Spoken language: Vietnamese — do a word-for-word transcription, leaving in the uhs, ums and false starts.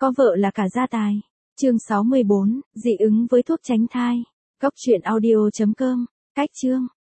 Có vợ là cả gia tài. Chương sáu mươi bốn, dị ứng với thuốc tránh thai. Góc truyện audio chấm com. Cách chương.